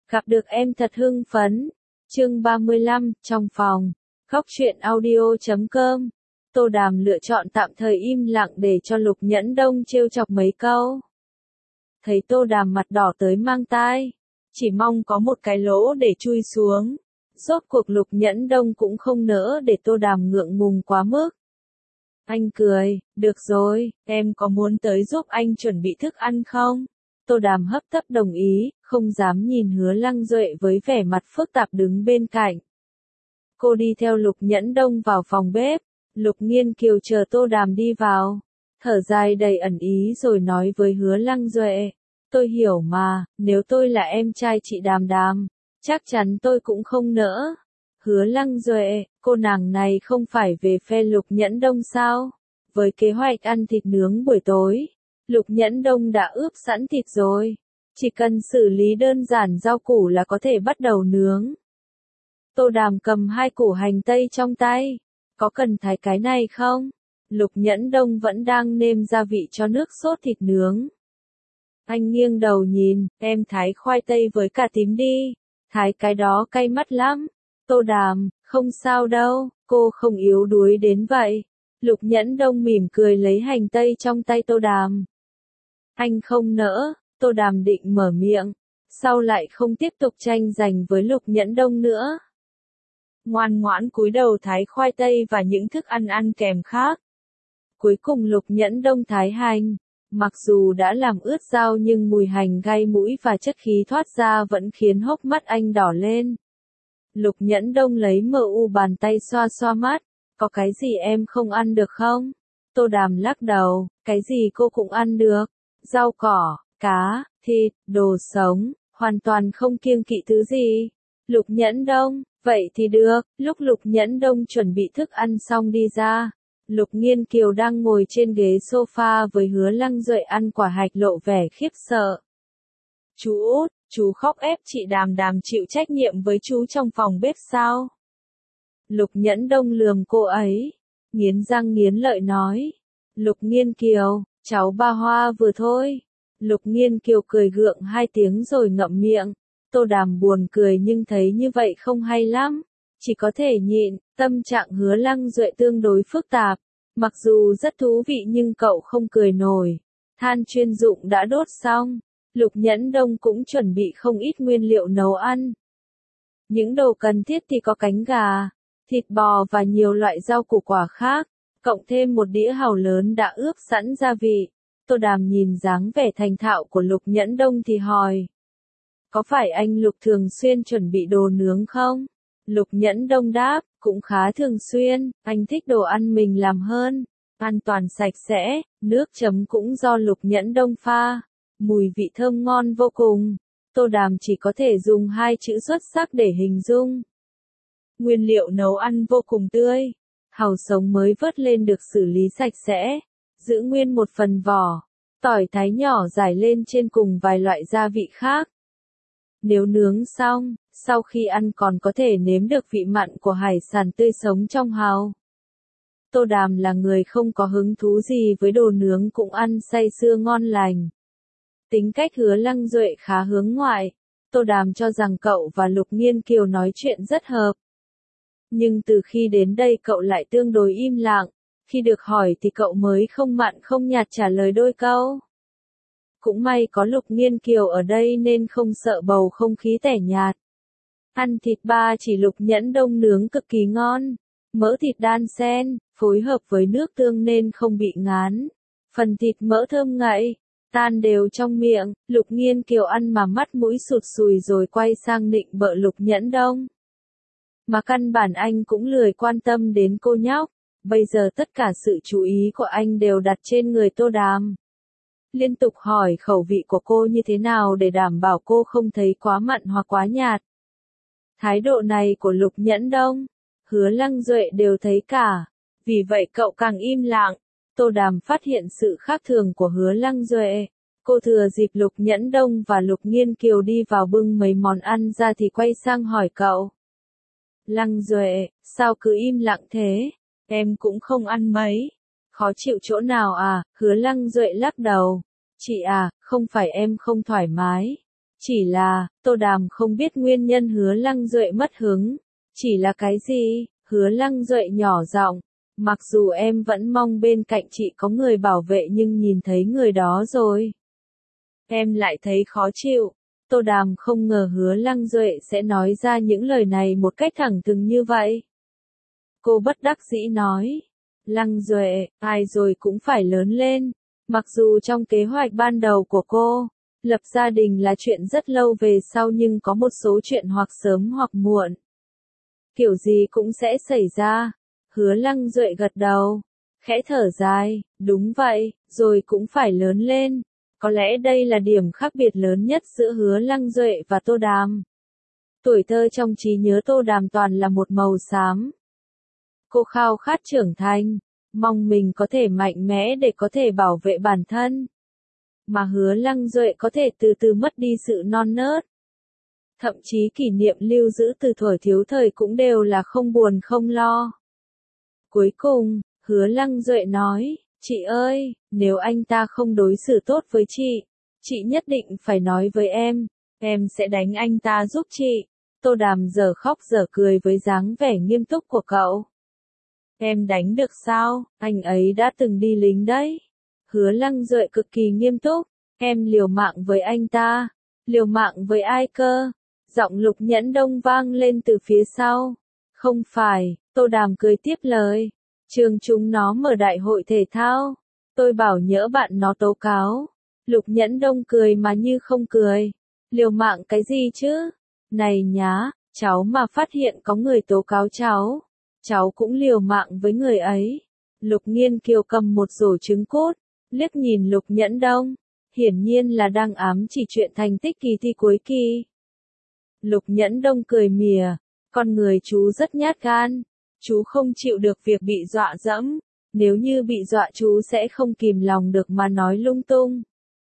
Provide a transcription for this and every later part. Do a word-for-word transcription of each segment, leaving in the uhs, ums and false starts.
Gặp được em thật hưng phấn. Chương ba mươi lăm, trong phòng. Góc truyện audio chấm com. Tô Đàm lựa chọn tạm thời im lặng để cho Lục Nhẫn Đông trêu chọc mấy câu. Thấy Tô Đàm mặt đỏ tới mang tai, chỉ mong có một cái lỗ để chui xuống. Rốt cuộc Lục Nhẫn Đông cũng không nỡ để Tô Đàm ngượng ngùng quá mức. Anh cười, được rồi, em có muốn tới giúp anh chuẩn bị thức ăn không? Tô Đàm hấp tấp đồng ý, không dám nhìn Hứa Lăng Duệ với vẻ mặt phức tạp đứng bên cạnh. Cô đi theo Lục Nhẫn Đông vào phòng bếp, Lục Nghiên Kiều chờ Tô Đàm đi vào, thở dài đầy ẩn ý rồi nói với Hứa Lăng Duệ, tôi hiểu mà, nếu tôi là em trai chị Đàm Đàm, chắc chắn tôi cũng không nỡ. Hứa Lăng Duệ, cô nàng này không phải về phe Lục Nhẫn Đông sao? Với kế hoạch ăn thịt nướng buổi tối, Lục Nhẫn Đông đã ướp sẵn thịt rồi, chỉ cần xử lý đơn giản rau củ là có thể bắt đầu nướng. Tô Đàm cầm hai củ hành tây trong tay, có cần thái cái này không? Lục Nhẫn Đông vẫn đang nêm gia vị cho nước sốt thịt nướng. Anh nghiêng đầu nhìn, em thái khoai tây với cà tím đi, thái cái đó cay mắt lắm. Tô Đàm, không sao đâu, cô không yếu đuối đến vậy. Lục Nhẫn Đông mỉm cười lấy hành tây trong tay Tô Đàm. Anh không nỡ, Tô Đàm định mở miệng, sau lại không tiếp tục tranh giành với Lục Nhẫn Đông nữa. Ngoan ngoãn cúi đầu thái khoai tây và những thức ăn ăn kèm khác. Cuối cùng Lục Nhẫn Đông thái hành, mặc dù đã làm ướt dao nhưng mùi hành gai mũi và chất khí thoát ra vẫn khiến hốc mắt anh đỏ lên. Lục Nhẫn Đông lấy mờ u bàn tay xoa xoa mắt, có cái gì em không ăn được không? Tô Đàm lắc đầu, cái gì cô cũng ăn được, rau cỏ, cá, thịt, đồ sống, hoàn toàn không kiêng kỵ thứ gì. Lục Nhẫn Đông, vậy thì được. Lúc Lục Nhẫn Đông chuẩn bị thức ăn xong đi ra, Lục Nghiên Kiều đang ngồi trên ghế sofa với Hứa Lăng Duệ ăn quả hạch lộ vẻ khiếp sợ. Chú út, chú khóc ép chị Đàm Đàm chịu trách nhiệm với chú trong phòng bếp sao? Lục Nhẫn Đông lườm cô ấy, nghiến răng nghiến lợi nói. Lục Nghiên Kiều, cháu ba hoa vừa thôi. Lục Nghiên Kiều cười gượng hai tiếng rồi ngậm miệng. Tô Đàm buồn cười nhưng thấy như vậy không hay lắm, chỉ có thể nhịn. Tâm trạng Hứa Lăng Duệ tương đối phức tạp, mặc dù rất thú vị nhưng cậu không cười nổi. Than chuyên dụng đã đốt xong, Lục Nhẫn Đông cũng chuẩn bị không ít nguyên liệu nấu ăn. Những đồ cần thiết thì có cánh gà, thịt bò và nhiều loại rau củ quả khác, cộng thêm một đĩa hàu lớn đã ướp sẵn gia vị. Tô Đàm nhìn dáng vẻ thành thạo của Lục Nhẫn Đông thì hỏi, có phải anh Lục thường xuyên chuẩn bị đồ nướng không? Lục Nhẫn Đông đáp, cũng khá thường xuyên, anh thích đồ ăn mình làm hơn, an toàn sạch sẽ, nước chấm cũng do Lục Nhẫn Đông pha, mùi vị thơm ngon vô cùng. Tô Đàm chỉ có thể dùng hai chữ xuất sắc để hình dung. Nguyên liệu nấu ăn vô cùng tươi, hàu sống mới vớt lên được xử lý sạch sẽ, giữ nguyên một phần vỏ, tỏi thái nhỏ rải lên trên cùng vài loại gia vị khác. Nếu nướng xong, sau khi ăn còn có thể nếm được vị mặn của hải sản tươi sống trong hàu. Tô Đàm là người không có hứng thú gì với đồ nướng cũng ăn say sưa ngon lành. Tính cách Hứa Lăng Duệ khá hướng ngoại, Tô Đàm cho rằng cậu và Lục Nghiên Kiều nói chuyện rất hợp. Nhưng từ khi đến đây cậu lại tương đối im lặng, khi được hỏi thì cậu mới không mặn không nhạt trả lời đôi câu. Cũng may có Lục Nghiên Kiều ở đây nên không sợ bầu không khí tẻ nhạt. Ăn thịt ba chỉ Lục Nhẫn Đông nướng cực kỳ ngon, mỡ thịt đan xen, phối hợp với nước tương nên không bị ngán. Phần thịt mỡ thơm ngậy, tan đều trong miệng. Lục Nghiên Kiều ăn mà mắt mũi sụt sùi rồi quay sang nịnh bợ Lục Nhẫn Đông. Mà căn bản anh cũng lười quan tâm đến cô nhóc, bây giờ tất cả sự chú ý của anh đều đặt trên người Tô Đàm. Liên tục hỏi khẩu vị của cô như thế nào để đảm bảo cô không thấy quá mặn hoặc quá nhạt. Thái độ này của Lục Nhẫn Đông, Hứa Lăng Duệ đều thấy cả, vì vậy cậu càng im lặng. Tô Đàm phát hiện sự khác thường của Hứa Lăng Duệ. Cô thừa dịp Lục Nhẫn Đông và Lục Nghiên Kiều đi vào bưng mấy món ăn ra thì quay sang hỏi cậu. Lăng Duệ, sao cứ im lặng thế? Em cũng không ăn mấy. Khó chịu chỗ nào à? Hứa Lăng Duệ lắc đầu. Chị à, không phải em không thoải mái. Chỉ là, Tô Đàm không biết nguyên nhân Hứa Lăng Duệ mất hứng. Chỉ là cái gì? Hứa Lăng Duệ nhỏ giọng, mặc dù em vẫn mong bên cạnh chị có người bảo vệ nhưng nhìn thấy người đó rồi. Em lại thấy khó chịu. Tô Đàm không ngờ Hứa Lăng Duệ sẽ nói ra những lời này một cách thẳng thừng như vậy. Cô bất đắc dĩ nói, Lăng Duệ, ai rồi cũng phải lớn lên. Mặc dù trong kế hoạch ban đầu của cô, lập gia đình là chuyện rất lâu về sau nhưng có một số chuyện hoặc sớm hoặc muộn. Kiểu gì cũng sẽ xảy ra. Hứa Lăng Duệ gật đầu, khẽ thở dài, đúng vậy, rồi cũng phải lớn lên. Có lẽ đây là điểm khác biệt lớn nhất giữa Hứa Lăng Duệ và Tô Đàm. Tuổi thơ trong trí nhớ Tô Đàm toàn là một màu xám. Cô khao khát trưởng thành, mong mình có thể mạnh mẽ để có thể bảo vệ bản thân. Mà Hứa Lăng Duệ có thể từ từ mất đi sự non nớt. Thậm chí kỷ niệm lưu giữ từ thuở thiếu thời cũng đều là không buồn không lo. Cuối cùng, Hứa Lăng Duệ nói, chị ơi, nếu anh ta không đối xử tốt với chị, chị nhất định phải nói với em, em sẽ đánh anh ta giúp chị. Tô Đàm giờ khóc giờ cười với dáng vẻ nghiêm túc của cậu. Em đánh được sao, anh ấy đã từng đi lính đấy. Hứa Lăng Duệ cực kỳ nghiêm túc, em liều mạng với anh ta. Liều mạng với ai cơ? Giọng Lục Nhẫn Đông vang lên từ phía sau. Không phải, Tô Đàm cười tiếp lời. Trường chúng nó mở đại hội thể thao. Tôi bảo nhỡ bạn nó tố cáo. Lục Nhẫn Đông cười mà như không cười. Liều mạng cái gì chứ? Này nhá, cháu mà phát hiện có người tố cáo cháu, cháu cũng liều mạng với người ấy. Lục Nghiên Kiều cầm một rổ trứng cút, liếc nhìn Lục Nhẫn Đông, hiển nhiên là đang ám chỉ chuyện thành tích kỳ thi cuối kỳ. Lục Nhẫn Đông cười mỉa, con người chú rất nhát gan, chú không chịu được việc bị dọa dẫm, nếu như bị dọa chú sẽ không kìm lòng được mà nói lung tung.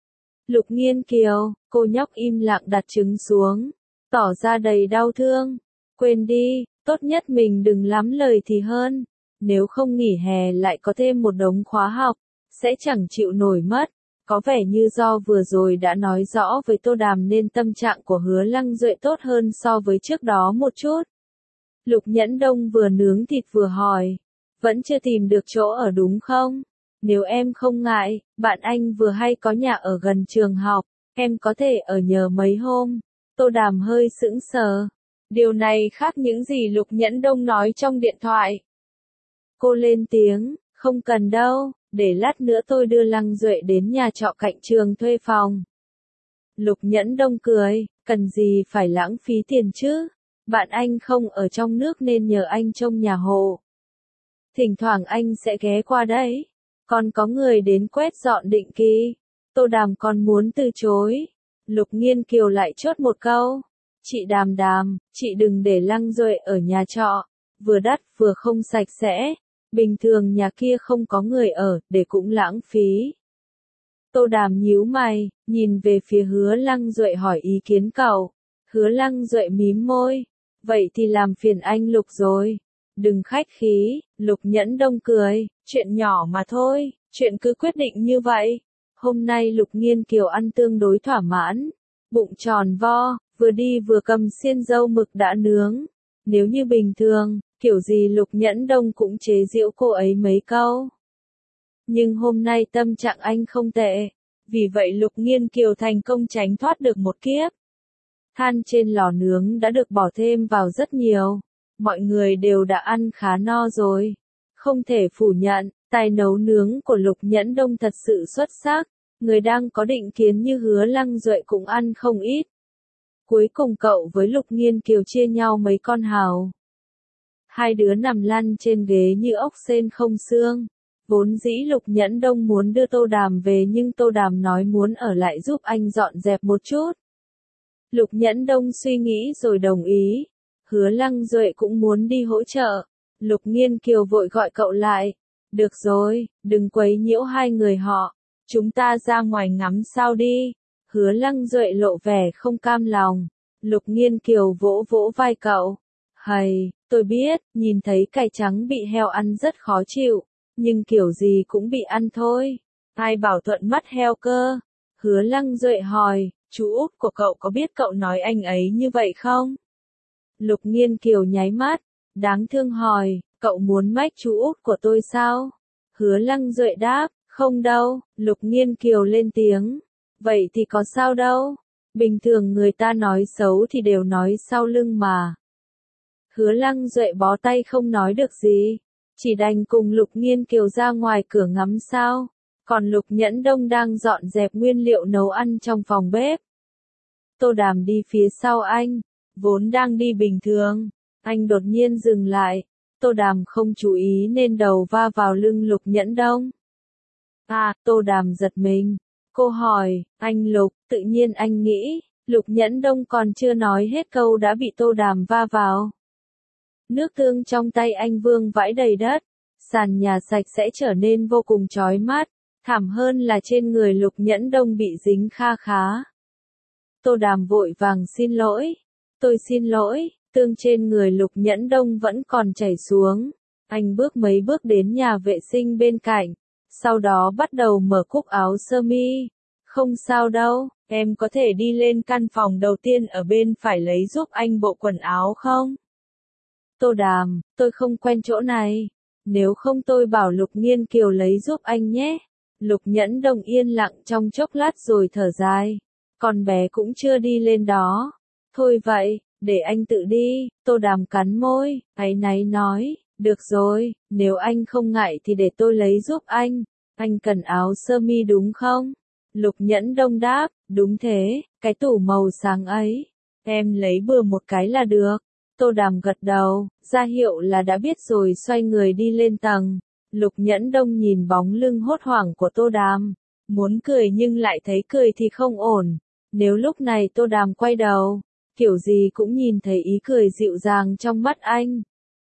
Lục Nghiên Kiều, cô nhóc im lặng đặt trứng xuống, tỏ ra đầy đau thương. Quên đi, tốt nhất mình đừng lắm lời thì hơn, nếu không nghỉ hè lại có thêm một đống khóa học, sẽ chẳng chịu nổi mất. Có vẻ như do vừa rồi đã nói rõ với Tô Đàm nên tâm trạng của Hứa Lăng Duệ tốt hơn so với trước đó một chút. Lục Nhẫn Đông vừa nướng thịt vừa hỏi, vẫn chưa tìm được chỗ ở đúng không? Nếu em không ngại, bạn anh vừa hay có nhà ở gần trường học, em có thể ở nhờ mấy hôm. Tô Đàm hơi sững sờ. Điều này khác những gì Lục Nhẫn Đông nói trong điện thoại. Cô lên tiếng, không cần đâu, để lát nữa tôi đưa Lăng Duệ đến nhà trọ cạnh trường thuê phòng. Lục Nhẫn Đông cười, cần gì phải lãng phí tiền chứ? Bạn anh không ở trong nước nên nhờ anh trông nhà hộ. Thỉnh thoảng anh sẽ ghé qua đấy. Còn có người đến quét dọn định kỳ. Tô Đàm còn muốn từ chối. Lục Nghiên Kiều lại chốt một câu. Chị Đàm Đàm, chị đừng để Lăng Duệ ở nhà trọ. Vừa đắt vừa không sạch sẽ. Bình thường nhà kia không có người ở, để cũng lãng phí. Tô Đàm nhíu mày, nhìn về phía Hứa Lăng Duệ hỏi ý kiến cậu. Hứa Lăng Duệ mím môi. Vậy thì làm phiền anh Lục rồi. Đừng khách khí, Lục Nhẫn Đông cười, chuyện nhỏ mà thôi, chuyện cứ quyết định như vậy. Hôm nay Lục Nghiên Kiều ăn tương đối thỏa mãn, bụng tròn vo, vừa đi vừa cầm xiên dâu mực đã nướng. Nếu như bình thường, kiểu gì Lục Nhẫn Đông cũng chế giễu cô ấy mấy câu. Nhưng hôm nay tâm trạng anh không tệ, vì vậy Lục Nghiên Kiều thành công tránh thoát được một kiếp. Than trên lò nướng đã được bỏ thêm vào rất nhiều. Mọi người đều đã ăn khá no rồi. Không thể phủ nhận, tài nấu nướng của Lục Nhẫn Đông thật sự xuất sắc. Người đang có định kiến như Hứa Lăng Duệ cũng ăn không ít. Cuối cùng cậu với Lục Nghiên Kiều chia nhau mấy con hàu. Hai đứa nằm lăn trên ghế như ốc sên không xương. Vốn dĩ Lục Nhẫn Đông muốn đưa Tô Đàm về nhưng Tô Đàm nói muốn ở lại giúp anh dọn dẹp một chút. Lục Nhẫn Đông suy nghĩ rồi đồng ý. Hứa Lăng Duệ cũng muốn đi hỗ trợ. Lục Nghiên Kiều vội gọi cậu lại. Được rồi, đừng quấy nhiễu hai người họ. Chúng ta ra ngoài ngắm sao đi. Hứa Lăng Duệ lộ vẻ không cam lòng. Lục Nghiên Kiều vỗ vỗ vai cậu. Hầy, tôi biết, nhìn thấy cải trắng bị heo ăn rất khó chịu. Nhưng kiểu gì cũng bị ăn thôi. Ai bảo thuận mắt heo cơ? Hứa Lăng Duệ hỏi, Chú út của cậu có biết cậu nói anh ấy như vậy không? Lục Nghiên Kiều nháy mắt, đáng thương hỏi, cậu muốn mách chú út của tôi sao? Hứa Lăng Duệ đáp, không đâu. Lục Nghiên Kiều lên tiếng, vậy thì có sao đâu, bình thường người ta nói xấu thì đều nói sau lưng mà. Hứa Lăng Duệ bó tay không nói được gì, chỉ đành cùng Lục Nghiên Kiều ra ngoài cửa ngắm sao, còn Lục Nhẫn Đông đang dọn dẹp nguyên liệu nấu ăn trong phòng bếp. Tô Đàm đi phía sau anh, vốn đang đi bình thường, anh đột nhiên dừng lại, Tô Đàm không chú ý nên đầu va vào lưng Lục Nhẫn Đông. À, Tô Đàm giật mình, cô hỏi, anh Lục, tự nhiên anh nghĩ, Lục Nhẫn Đông còn chưa nói hết câu đã bị Tô Đàm va vào. Nước tương trong tay anh vương vãi đầy đất, sàn nhà sạch sẽ trở nên vô cùng chói mắt, thảm hơn là trên người Lục Nhẫn Đông bị dính kha khá. Tô Đàm vội vàng xin lỗi, tôi xin lỗi, tương trên người Lục Nhẫn Đông vẫn còn chảy xuống. Anh bước mấy bước đến nhà vệ sinh bên cạnh, sau đó bắt đầu mở cúc áo sơ mi. Không sao đâu, em có thể đi lên căn phòng đầu tiên ở bên phải lấy giúp anh bộ quần áo không? Tô Đàm, tôi không quen chỗ này, nếu không tôi bảo Lục Nghiên Kiều lấy giúp anh nhé. Lục Nhẫn Đông yên lặng trong chốc lát rồi thở dài, con bé cũng chưa đi lên đó. Thôi vậy, để anh tự đi. Tô Đàm cắn môi, áy náy nói, được rồi, nếu anh không ngại thì để tôi lấy giúp anh. Anh cần áo sơ mi đúng không? Lục Nhẫn Đông đáp, đúng thế, cái tủ màu sáng ấy. Em lấy bừa một cái là được. Tô Đàm gật đầu, ra hiệu là đã biết rồi xoay người đi lên tầng. Lục Nhẫn Đông nhìn bóng lưng hốt hoảng của Tô Đàm, muốn cười nhưng lại thấy cười thì không ổn. Nếu lúc này Tô Đàm quay đầu, kiểu gì cũng nhìn thấy ý cười dịu dàng trong mắt anh.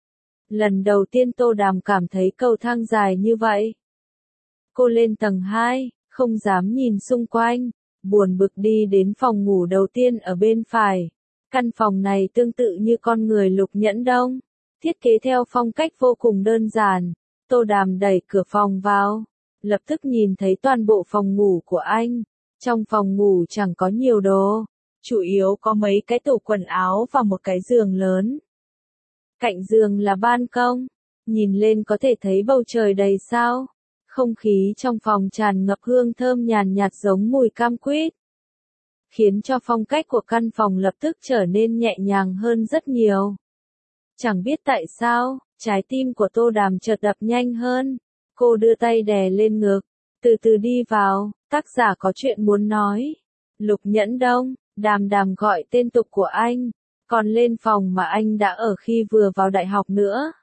Lần đầu tiên Tô Đàm cảm thấy cầu thang dài như vậy. Cô lên tầng hai, không dám nhìn xung quanh, buồn bực đi đến phòng ngủ đầu tiên ở bên phải. Căn phòng này tương tự như con người Lục Nhẫn Đông, thiết kế theo phong cách vô cùng đơn giản. Tô Đàm đẩy cửa phòng vào, lập tức nhìn thấy toàn bộ phòng ngủ của anh. Trong phòng ngủ chẳng có nhiều đồ, chủ yếu có mấy cái tủ quần áo và một cái giường lớn. Cạnh giường là ban công, nhìn lên có thể thấy bầu trời đầy sao. Không khí trong phòng tràn ngập hương thơm nhàn nhạt giống mùi cam quýt, khiến cho phong cách của căn phòng lập tức trở nên nhẹ nhàng hơn rất nhiều. Chẳng biết tại sao, trái tim của Tô Đàm chợt đập nhanh hơn. Cô đưa tay đè lên ngực, từ từ đi vào, tác giả có chuyện muốn nói. Lục Nhẫn Đông, Đàm Đàm gọi tên tục của anh, còn lên phòng mà anh đã ở khi vừa vào đại học nữa.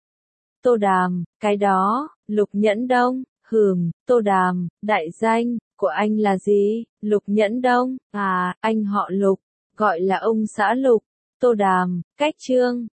Tô Đàm, cái đó, Lục Nhẫn Đông, hừm, Tô Đàm, đại danh của anh là gì? Lục Nhẫn Đông, à, anh họ Lục, gọi là ông xã Lục. Tô Đàm, cách chương.